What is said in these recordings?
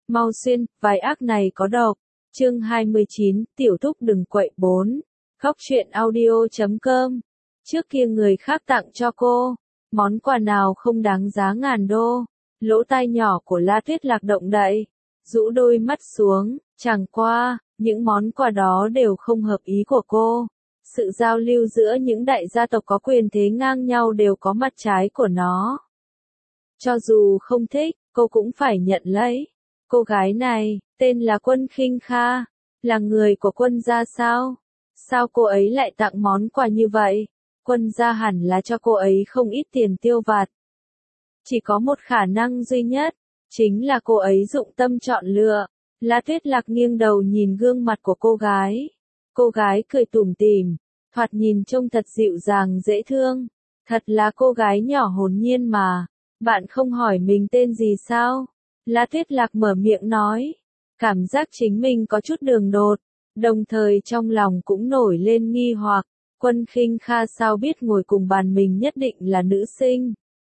Mau xuyên, vài ác này có độc. Chương 29, tiểu thúc đừng quậy 4. Khóc chuyện audio.com. Trước kia người khác tặng cho cô, món quà nào không đáng giá ngàn đô. Lỗ tai nhỏ của La Tuyết Lạc động đậy, rũ đôi mắt xuống, chẳng qua, những món quà đó đều không hợp ý của cô. Sự giao lưu giữa những đại gia tộc có quyền thế ngang nhau đều có mặt trái của nó. Cho dù không thích, cô cũng phải nhận lấy. Cô gái này, tên là Quân Khinh Kha, là người của Quân gia sao? Sao cô ấy lại tặng món quà như vậy? Quân gia hẳn là cho cô ấy không ít tiền tiêu vặt. Chỉ có một khả năng duy nhất, chính là cô ấy dụng tâm chọn lựa. La Tuyết Lạc nghiêng đầu nhìn gương mặt của cô gái. Cô gái cười tủm tỉm, thoạt nhìn trông thật dịu dàng dễ thương. Thật là cô gái nhỏ hồn nhiên mà. Bạn không hỏi mình tên gì sao? La Tuyết Lạc mở miệng nói. Cảm giác chính mình có chút đường đột, đồng thời trong lòng cũng nổi lên nghi hoặc. Quân Khinh Kha sao biết ngồi cùng bàn mình nhất định là nữ sinh.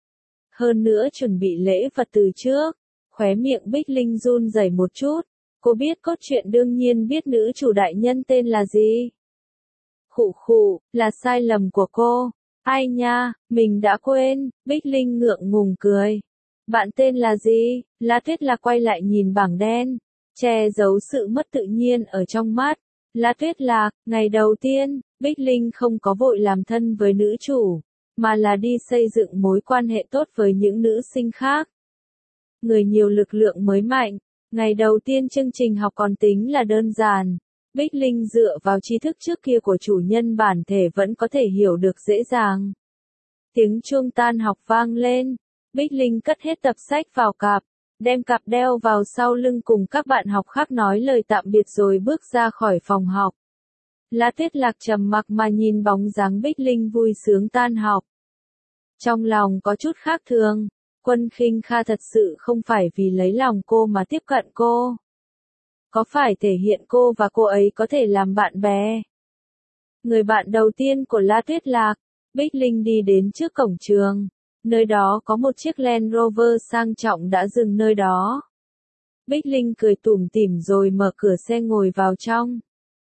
Hơn nữa chuẩn bị lễ vật từ trước. Khóe miệng Bích Linh run rẩy một chút. Cô biết cốt truyện đương nhiên biết nữ chủ đại nhân tên là gì. Khụ khụ, là sai lầm của cô. Ai nha, mình đã quên. Bích Linh ngượng ngùng cười. Bạn tên là gì? La Tuyết Lạc quay lại nhìn bảng đen, che giấu sự mất tự nhiên ở trong mắt. La Tuyết Lạc, ngày đầu tiên, Bích Linh không có vội làm thân với nữ chủ, mà là đi xây dựng mối quan hệ tốt với những nữ sinh khác. Người nhiều lực lượng mới mạnh. Ngày đầu tiên chương trình học còn tính là đơn giản. Bích Linh dựa vào tri thức trước kia của chủ nhân bản thể vẫn có thể hiểu được dễ dàng. Tiếng chuông tan học vang lên. Bích Linh cất hết tập sách vào cặp, đem cặp đeo vào sau lưng cùng các bạn học khác nói lời tạm biệt rồi bước ra khỏi phòng học. La Tuyết Lạc trầm mặc mà nhìn bóng dáng Bích Linh vui sướng tan học. Trong lòng có chút khác thường, Quân Khinh Kha thật sự không phải vì lấy lòng cô mà tiếp cận cô. Có phải thể hiện cô và cô ấy có thể làm bạn bè? Người bạn đầu tiên của La Tuyết Lạc, Bích Linh đi đến trước cổng trường. Nơi đó có một chiếc Land Rover sang trọng đã dừng nơi đó. Bích Linh cười tủm tỉm rồi mở cửa xe ngồi vào trong.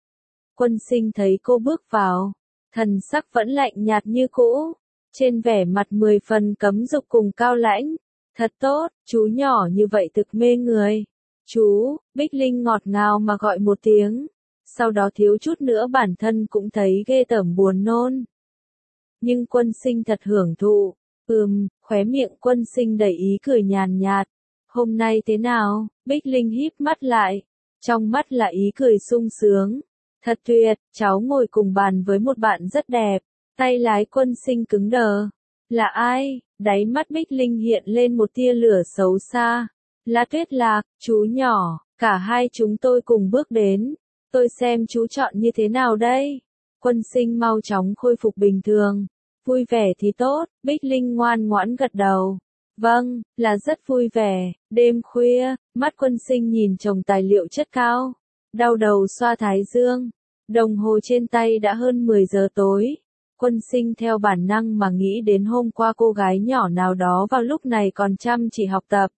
Quân Sinh thấy cô bước vào, thần sắc vẫn lạnh nhạt như cũ, trên vẻ mặt 10 phần cấm dục cùng cao lãnh. Thật tốt, chú nhỏ như vậy thực mê người. Chú, Bích Linh ngọt ngào mà gọi một tiếng, sau đó thiếu chút nữa bản thân cũng thấy ghê tởm buồn nôn. Nhưng Quân Sinh thật hưởng thụ. Khóe miệng Quân Sinh đầy ý cười nhàn nhạt. Hôm nay thế nào? Bích Linh híp mắt lại. Trong mắt là ý cười sung sướng. Thật tuyệt, cháu ngồi cùng bàn với một bạn rất đẹp. Tay lái Quân Sinh cứng đờ. Là ai? Đáy mắt Bích Linh hiện lên một tia lửa xấu xa. La Tuyết Lạc, chú nhỏ, cả hai chúng tôi cùng bước đến. Tôi xem chú chọn như thế nào đây? Quân Sinh mau chóng khôi phục bình thường. Vui vẻ thì tốt, Bích Linh ngoan ngoãn gật đầu. Vâng, là rất vui vẻ. Đêm khuya, mắt Quân Sinh nhìn chồng tài liệu chất cao. Đau đầu xoa thái dương. Đồng hồ trên tay đã hơn 10 giờ tối. Quân Sinh theo bản năng mà nghĩ đến hôm qua cô gái nhỏ nào đó vào lúc này còn chăm chỉ học tập.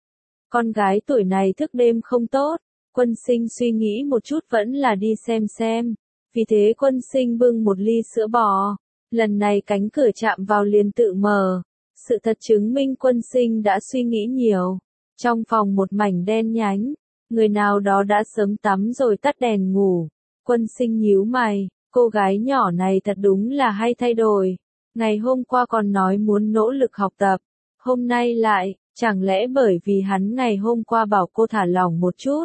Con gái tuổi này thức đêm không tốt. Quân Sinh suy nghĩ một chút vẫn là đi xem. Vì thế Quân Sinh bưng một ly sữa bò. Lần này cánh cửa chạm vào liền tự mở. Sự thật chứng minh Quân Sinh đã suy nghĩ nhiều. Trong phòng một mảnh đen nhánh, người nào đó đã sớm tắm rồi tắt đèn ngủ. Quân Sinh nhíu mày, cô gái nhỏ này thật đúng là hay thay đổi. Ngày hôm qua còn nói muốn nỗ lực học tập, hôm nay lại, chẳng lẽ bởi vì hắn ngày hôm qua bảo cô thả lỏng một chút.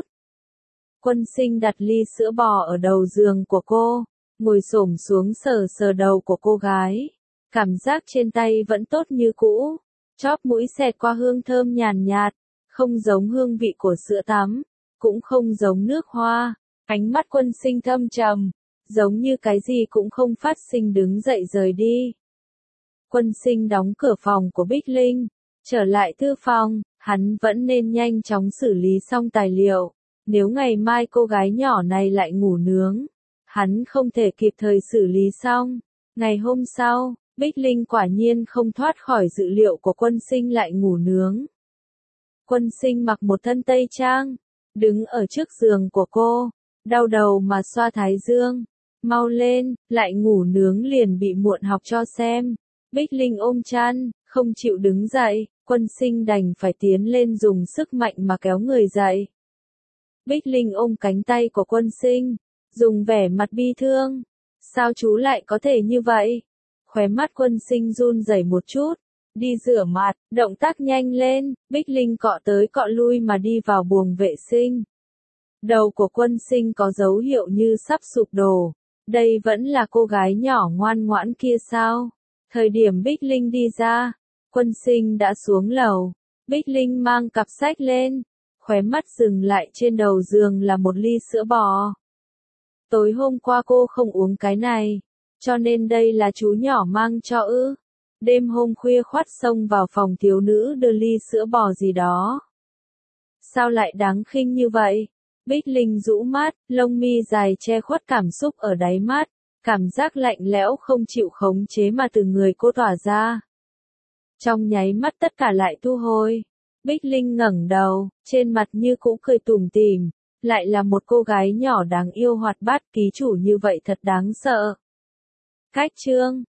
Quân Sinh đặt ly sữa bò ở đầu giường của cô. Ngồi xổm xuống sờ đầu của cô gái. Cảm giác trên tay vẫn tốt như cũ. Chóp mũi xẹt qua hương thơm nhàn nhạt. Không giống hương vị của sữa tắm. Cũng không giống nước hoa. Ánh mắt Quân Sinh thâm trầm. Giống như cái gì cũng không phát sinh đứng dậy rời đi. Quân Sinh đóng cửa phòng của Bích Linh. Trở lại thư phòng. Hắn vẫn nên nhanh chóng xử lý xong tài liệu. Nếu ngày mai cô gái nhỏ này lại ngủ nướng, hắn không thể kịp thời xử lý xong. Ngày hôm sau, Bích Linh quả nhiên không thoát khỏi dự liệu của Quân Sinh lại ngủ nướng. Quân Sinh mặc một thân tây trang, đứng ở trước giường của cô, đau đầu mà xoa thái dương. Mau lên, lại ngủ nướng liền bị muộn học cho xem. Bích Linh ôm chăn, không chịu đứng dậy, Quân Sinh đành phải tiến lên dùng sức mạnh mà kéo người dậy. Bích Linh ôm cánh tay của Quân Sinh, dùng vẻ mặt bi thương. Sao chú lại có thể như vậy? Khóe mắt Quân Sinh run rẩy một chút. Đi rửa mặt, động tác nhanh lên, Bích Linh cọ tới cọ lui mà đi vào buồng vệ sinh. Đầu của Quân Sinh có dấu hiệu như sắp sụp đổ. Đây vẫn là cô gái nhỏ ngoan ngoãn kia sao? Thời điểm Bích Linh đi ra, Quân Sinh đã xuống lầu. Bích Linh mang cặp sách lên, khóe mắt dừng lại trên đầu giường là một ly sữa bò. Tối hôm qua cô không uống cái này, cho nên đây là chú nhỏ mang cho ư. Đêm hôm khuya khoắt xông vào phòng thiếu nữ đưa ly sữa bò gì đó. Sao lại đáng khinh như vậy? Bích Linh rũ mắt, lông mi dài che khuất cảm xúc ở đáy mắt, cảm giác lạnh lẽo không chịu khống chế mà từ người cô tỏa ra. Trong nháy mắt tất cả lại thu hồi. Bích Linh ngẩng đầu, trên mặt như cũ cười tủm tỉm, lại là một cô gái nhỏ đáng yêu hoạt bát ký chủ như vậy thật đáng sợ. Cách chương